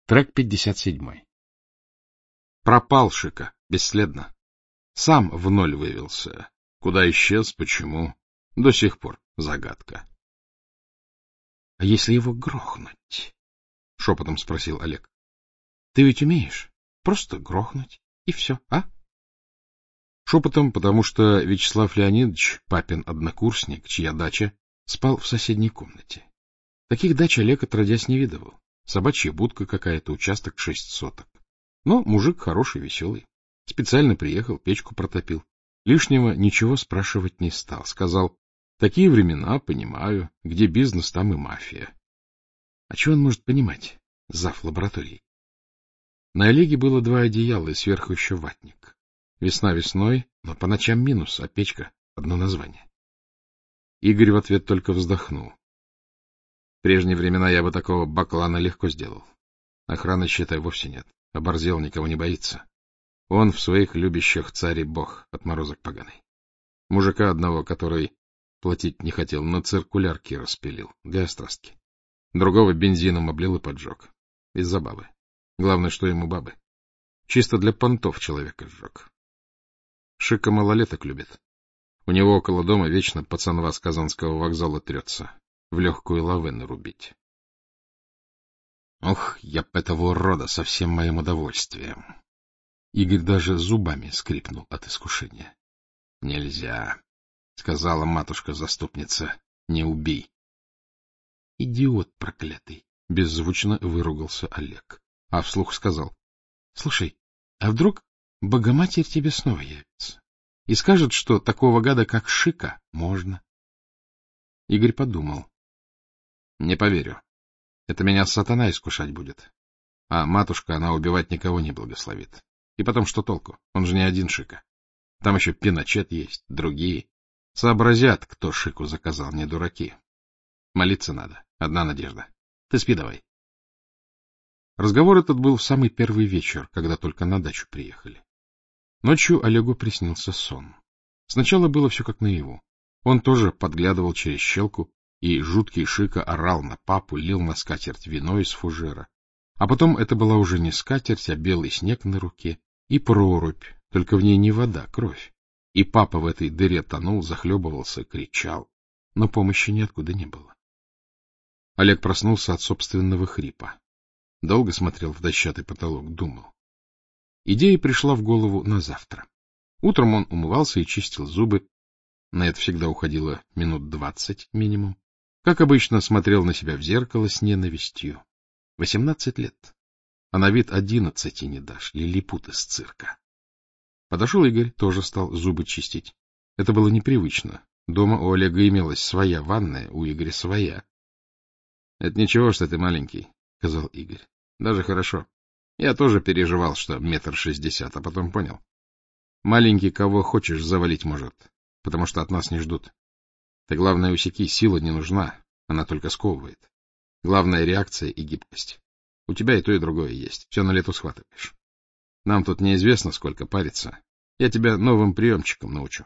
Трек 57. Пропал Шика, бесследно. Сам в ноль вывелся. Куда исчез, почему? До сих пор загадка. — А если его грохнуть? — шепотом спросил Олег. — Ты ведь умеешь? Просто грохнуть, и все, а? Шепотом, потому что Вячеслав Леонидович, папин однокурсник, чья дача, спал в соседней комнате. Таких дач Олег отродясь не видывал. Собачья будка какая-то, участок 6 соток. Но мужик хороший, веселый. Специально приехал, печку протопил. Лишнего ничего спрашивать не стал. Сказал, такие времена, понимаю, где бизнес, там и мафия. А чего он может понимать, зав. Лабораторией? На Олеге было 2 одеяла и сверху еще ватник. Весна весной, но по ночам минус, а печка — одно название. Игорь в ответ только вздохнул. В прежние времена я бы такого баклана легко сделал. Охраны, считай, вовсе нет. Оборзел, никого не боится. Он в своих любящих царь и бог, отморозок поганый. Мужика одного, который платить не хотел, на циркулярке распилил, для острастки. Другого бензином облил и поджег. Из-за бабы. Главное, что ему бабы. Чисто для понтов человека сжег. Шика малолеток любит. У него около дома вечно пацанва с Казанского вокзала трется. В легкую лавы нарубить. Ох, я б этого урода со всем моим удовольствием. Игорь даже зубами скрипнул от искушения. — Нельзя, — сказала матушка-заступница, — не убей. — Идиот проклятый! — беззвучно выругался Олег, а вслух сказал. — Слушай, а вдруг Богоматерь тебе снова явится и скажет, что такого гада, как Шика, можно? Игорь подумал. — Не поверю. Это меня сатана искушать будет. А матушка, она убивать никого не благословит. И потом, что толку? Он же не один Шика. Там еще Пиночет есть, другие. Сообразят, кто Шику заказал, не дураки. Молиться надо. Одна надежда. Ты спи давай. Разговор этот был в самый первый вечер, когда только на дачу приехали. Ночью Олегу приснился сон. Сначала было все как наяву. Он тоже подглядывал через щелку, и жуткий Шика орал на папу, лил на скатерть вино из фужера. А потом это была уже не скатерть, а белый снег на руке и прорубь, только в ней не вода, кровь. И папа в этой дыре тонул, захлебывался, кричал, но помощи ниоткуда не было. Олег проснулся от собственного хрипа. Долго смотрел в дощатый потолок, думал. Идея пришла в голову на завтра. Утром он умывался и чистил зубы. На это всегда уходило минут 20 минимум. Как обычно, смотрел на себя в зеркало с ненавистью. 18 лет. А на вид 11 не дашь, лилипут из цирка. Подошел Игорь, тоже стал зубы чистить. Это было непривычно. Дома у Олега имелась своя ванная, у Игоря своя. — Это ничего, что ты маленький, — сказал Игорь. — Даже хорошо. Я тоже переживал, что 1,60 м, а потом понял. Маленький кого хочешь завалить может, потому что от нас не ждут. Ты, главное, усеки, сила не нужна, она только сковывает. Главное — реакция и гибкость. У тебя и то, и другое есть, все на лету схватываешь. Нам тут неизвестно, сколько париться. Я тебя новым приемчиком научу.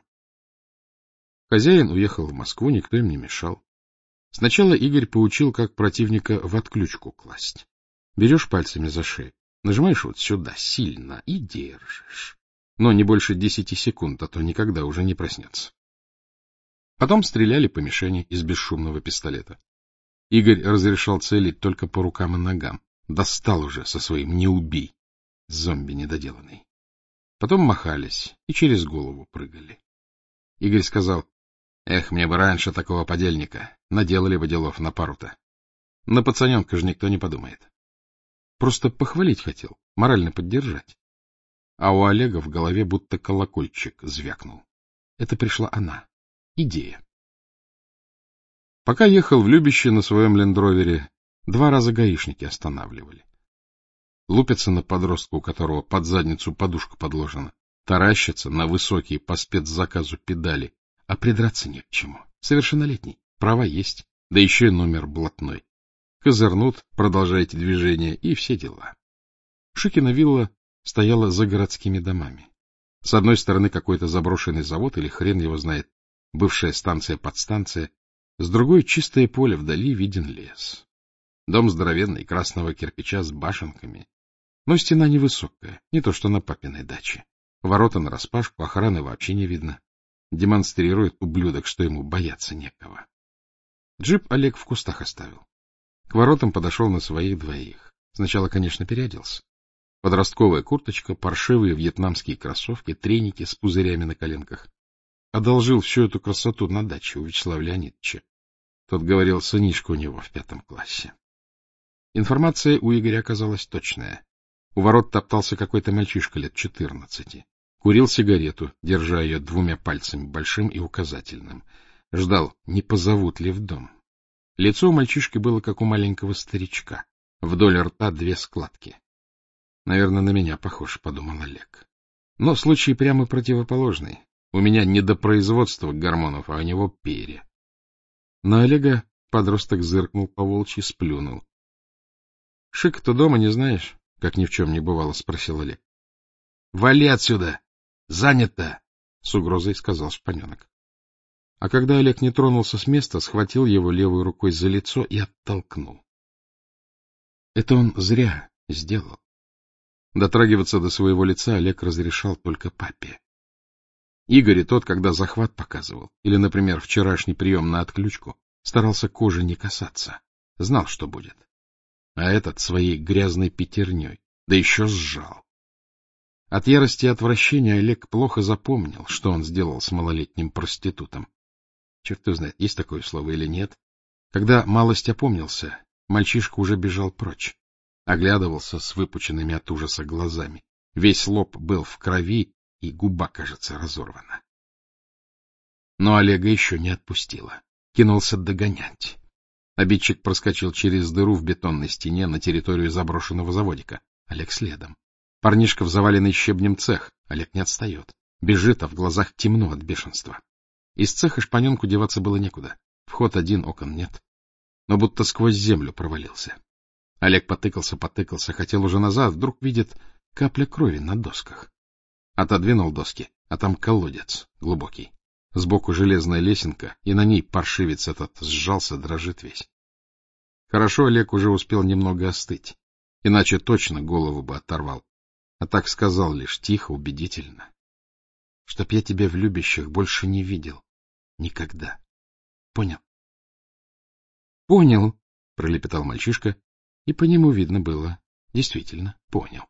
Хозяин уехал в Москву, никто им не мешал. Сначала Игорь поучил, как противника в отключку класть. Берешь пальцами за шею, нажимаешь вот сюда сильно и держишь. Но не больше 10 секунд, а то никогда уже не проснется. Потом стреляли по мишени из бесшумного пистолета. Игорь разрешал целить только по рукам и ногам. Достал уже со своим «не убей», зомби недоделанный. Потом махались и через голову прыгали. Игорь сказал, эх, мне бы раньше такого подельника, наделали бы делов на пару-то. На пацаненка же никто не подумает. Просто похвалить хотел, морально поддержать. А у Олега в голове будто колокольчик звякнул. Это пришла она. Идея. Пока ехал в Любище на своем лендровере, 2 раза гаишники останавливали. Лупятся на подростка, у которого под задницу подушка подложена, таращатся на высокие по спецзаказу педали, а придраться не к чему. Совершеннолетний, права есть, да еще и номер блатной. Козырнут, продолжайте движение, и все дела. Шикина вилла стояла за городскими домами. С одной стороны какой-то заброшенный завод, или хрен его знает, бывшая станция-подстанция, с другой чистое поле, вдали виден лес. Дом здоровенный, красного кирпича с башенками. Но стена невысокая, не то что на папиной даче. Ворота нараспашку, охраны вообще не видно. Демонстрирует ублюдок, что ему бояться некого. Джип Олег в кустах оставил. К воротам подошел на своих двоих. Сначала, конечно, переоделся. Подростковая курточка, паршивые вьетнамские кроссовки, треники с пузырями на коленках. Одолжил всю эту красоту на даче у Вячеслава Леонидовича. Тот говорил, сынишка у него в 5 классе. Информация у Игоря оказалась точная. У ворот топтался какой-то мальчишка лет 14. Курил сигарету, держа ее 2 пальцами, большим и указательным. Ждал, не позовут ли в дом. Лицо у мальчишки было, как у маленького старичка. Вдоль рта 2 складки. Наверное, на меня похож, — подумал Олег. Но случай прямо противоположный. У меня не до производства гормонов, а у него перья. На Олега подросток зыркнул по-волчьи, сплюнул. — Шик-то дома не знаешь? — как ни в чем не бывало, — спросил Олег. — Вали отсюда! Занято! — с угрозой сказал шпаненок. А когда Олег не тронулся с места, схватил его левой рукой за лицо и оттолкнул. Это он зря сделал. Дотрагиваться до своего лица Олег разрешал только папе. Игорь и тот, когда захват показывал, или, например, вчерашний прием на отключку, старался кожи не касаться, знал, что будет. А этот своей грязной пятерней, да еще сжал. От ярости и отвращения Олег плохо запомнил, что он сделал с малолетним проститутом. Черт его знает, есть такое слово или нет. Когда малость опомнился, мальчишка уже бежал прочь. Оглядывался с выпученными от ужаса глазами. Весь лоб был в крови, и губа, кажется, разорвана. Но Олега еще не отпустило. Кинулся догонять. Обидчик проскочил через дыру в бетонной стене на территорию заброшенного заводика. Олег следом. Парнишка в заваленный щебнем цех. Олег не отстает. Бежит, а в глазах темно от бешенства. Из цеха шпаненку деваться было некуда. Вход один, окон нет. Но будто сквозь землю провалился. Олег потыкался, хотел уже назад, вдруг видит капля крови на досках. Отодвинул доски, а там колодец глубокий. Сбоку железная лесенка, и на ней паршивец этот сжался, дрожит весь. Хорошо Олег уже успел немного остыть, иначе точно голову бы оторвал. А так сказал лишь тихо, убедительно. Чтоб я тебя в любящих больше не видел. Никогда. Понял? — Понял, — пролепетал мальчишка, и по нему видно было. Действительно, понял.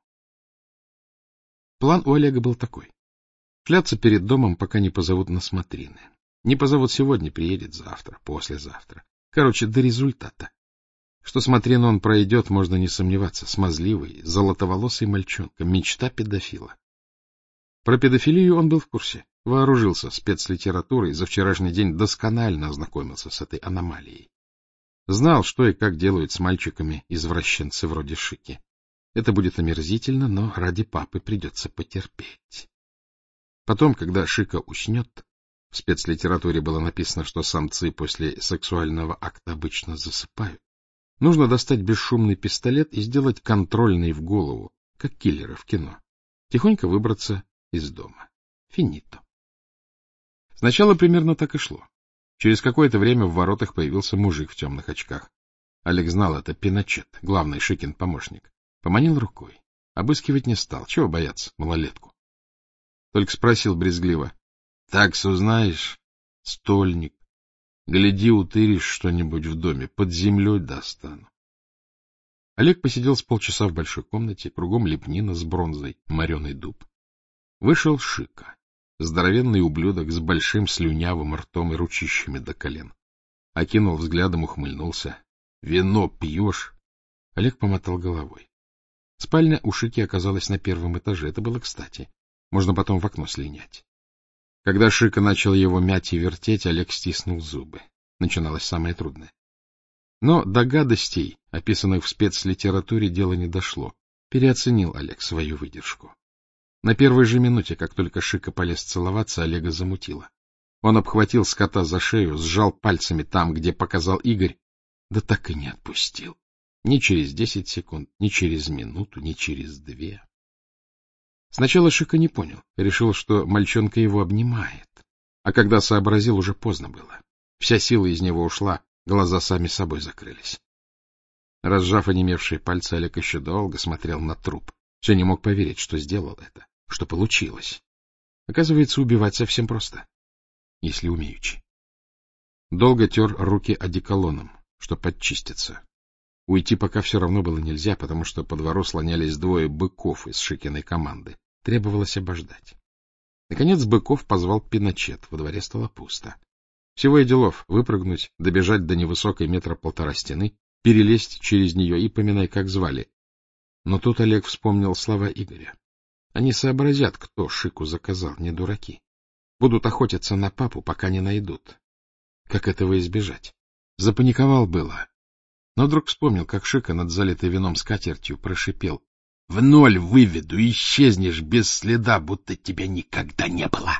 План у Олега был такой. Шляться перед домом, пока не позовут на смотрины. Не позовут сегодня, приедет завтра, послезавтра. Короче, до результата. Что смотрину он пройдет, можно не сомневаться. Смазливый, золотоволосый мальчонка, мечта педофила. Про педофилию он был в курсе. Вооружился спецлитературой, за вчерашний день досконально ознакомился с этой аномалией. Знал, что и как делают с мальчиками извращенцы вроде Шики. Это будет омерзительно, но ради папы придется потерпеть. Потом, когда Шика уснет, в спецлитературе было написано, что самцы после сексуального акта обычно засыпают, нужно достать бесшумный пистолет и сделать контрольный в голову, как киллеры в кино. Тихонько выбраться из дома. Финито. Сначала примерно так и шло. Через какое-то время в воротах появился мужик в темных очках. Олег знал, это Пиночет, главный Шикин помощник. Поманил рукой. Обыскивать не стал. Чего бояться, малолетку? Только спросил брезгливо. — Таксу знаешь? Стольник. Гляди, утыришь что-нибудь в доме, под землей достану. Олег посидел с полчаса в большой комнате, кругом лепнина с бронзой, мореный дуб. Вышел Шика. Здоровенный ублюдок с большим слюнявым ртом и ручищами до колен. Окинул взглядом, ухмыльнулся. — Вино пьешь? Олег помотал головой. Спальня у Шики оказалась на 1-м этаже. Это было кстати. Можно потом в окно слинять. Когда Шика начал его мять и вертеть, Олег стиснул зубы. Начиналось самое трудное. Но до гадостей, описанных в спецлитературе, дело не дошло. Переоценил Олег свою выдержку. На первой же минуте, как только Шика полез целоваться, Олега замутило. Он обхватил скота за шею, сжал пальцами там, где показал Игорь, да так и не отпустил. Ни через 10 секунд, ни через минуту, ни через 2. Сначала Шика не понял, решил, что мальчонка его обнимает. А когда сообразил, уже поздно было. Вся сила из него ушла, глаза сами собой закрылись. Разжав онемевшие пальцы, Олег еще долго смотрел на труп. Все не мог поверить, что сделал это, что получилось. Оказывается, убивать совсем просто, если умеючи. Долго тер руки одеколоном, чтоб очиститься. Уйти пока все равно было нельзя, потому что по двору слонялись двое быков из Шикиной команды. Требовалось обождать. Наконец Быков позвал Пиночет, во дворе стало пусто. Всего и делов — выпрыгнуть, добежать до невысокой 1,5 метра стены, перелезть через нее и поминай, как звали. Но тут Олег вспомнил слова Игоря. Они сообразят, кто Шику заказал, не дураки. Будут охотиться на папу, пока не найдут. Как этого избежать? Запаниковал было. Но вдруг вспомнил, как Шика над залитой вином скатертью прошипел: — В ноль выведу, исчезнешь без следа, будто тебя никогда не было.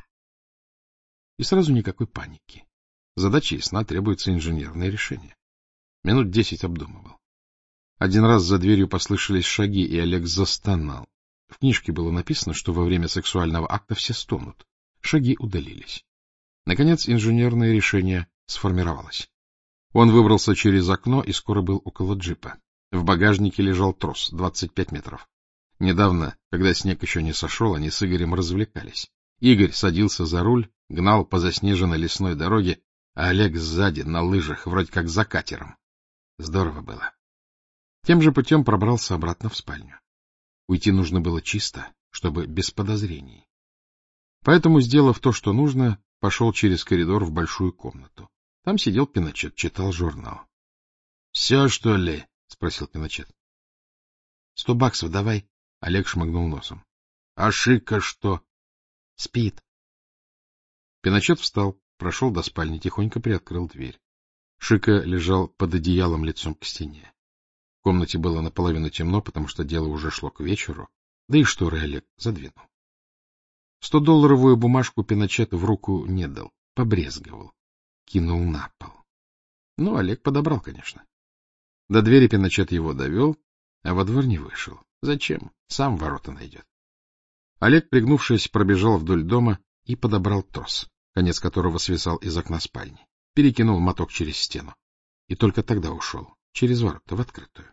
И сразу никакой паники. Задача ясна, требуется инженерное решение. Минут 10 обдумывал. Один раз за дверью послышались шаги, и Олег застонал. В книжке было написано, что во время сексуального акта все стонут. Шаги удалились. Наконец инженерное решение сформировалось. Он выбрался через окно и скоро был около джипа. В багажнике лежал трос, 25 метров. Недавно, когда снег еще не сошел, они с Игорем развлекались. Игорь садился за руль, гнал по заснеженной лесной дороге, а Олег сзади, на лыжах, вроде как за катером. Здорово было. Тем же путем пробрался обратно в спальню. Уйти нужно было чисто, чтобы без подозрений. Поэтому, сделав то, что нужно, пошел через коридор в большую комнату. Там сидел Пиночет, читал журнал. — Все, что ли? — спросил Пиночет. — $100 давай. Олег шмыгнул носом. — А Шика что? — Спит. Пиночет встал, прошел до спальни, тихонько приоткрыл дверь. Шика лежал под одеялом лицом к стене. В комнате было наполовину темно, потому что дело уже шло к вечеру, да и шторы Олег задвинул. 100-долларовую бумажку Пиночету в руку не дал, побрезговал, кинул на пол. Ну, Олег подобрал, конечно. До двери Пиночет его довел, а во двор не вышел. Зачем? Сам ворота найдет. Олег, пригнувшись, пробежал вдоль дома и подобрал трос, конец которого свисал из окна спальни, перекинул моток через стену. И только тогда ушел, через ворота, в открытую.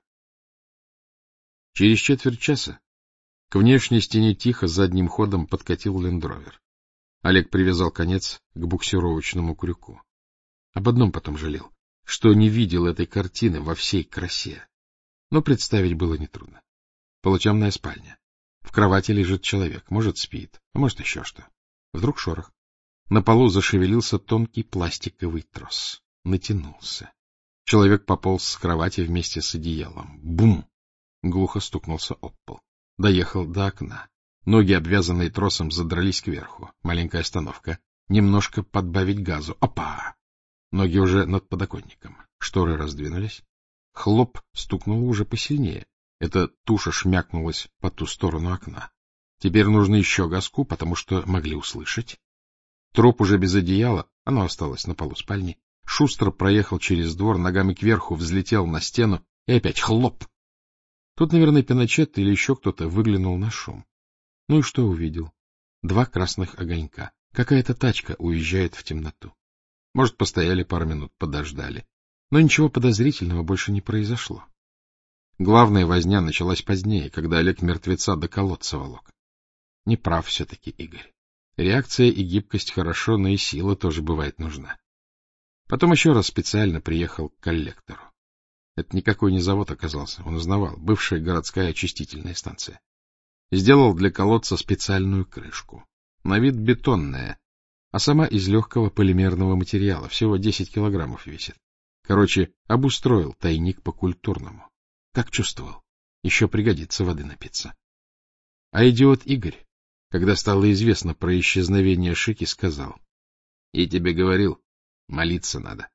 Через четверть часа к внешней стене тихо задним ходом подкатил лендровер. Олег привязал конец к буксировочному крюку. Об одном потом жалел, что не видел этой картины во всей красе. Но представить было нетрудно. Полутемная спальня. В кровати лежит человек, может, спит, а может, еще что. Вдруг шорох. На полу зашевелился тонкий пластиковый трос. Натянулся. Человек пополз с кровати вместе с одеялом. Бум! Глухо стукнулся об пол. Доехал до окна. Ноги, обвязанные тросом, задрались кверху. Маленькая остановка. Немножко подбавить газу. Опа! Ноги уже над подоконником. Шторы раздвинулись. Хлоп стукнуло уже посильнее. Эта туша шмякнулась по ту сторону окна. Теперь нужно еще газку, потому что могли услышать. Труп уже без одеяла, оно осталось на полу спальни, шустро проехал через двор, ногами кверху, взлетел на стену и опять хлоп. Тут, наверное, Пиночет или еще кто-то выглянул на шум. Ну и что увидел? 2 красных огонька. Какая-то тачка уезжает в темноту. Может, постояли пару минут, подождали. Но ничего подозрительного больше не произошло. Главная возня началась позднее, когда Олег мертвеца до колодца волок. Не прав все-таки Игорь. Реакция и гибкость хорошо, но и сила тоже бывает нужна. Потом еще раз специально приехал к коллектору. Это никакой не завод оказался, он узнавал, бывшая городская очистительная станция. Сделал для колодца специальную крышку. На вид бетонная, а сама из легкого полимерного материала, всего 10 килограммов весит. Короче, обустроил тайник по-культурному. Как чувствовал, еще пригодится воды напиться. А идиот Игорь, когда стало известно про исчезновение Шики, сказал: — Я тебе говорил, молиться надо.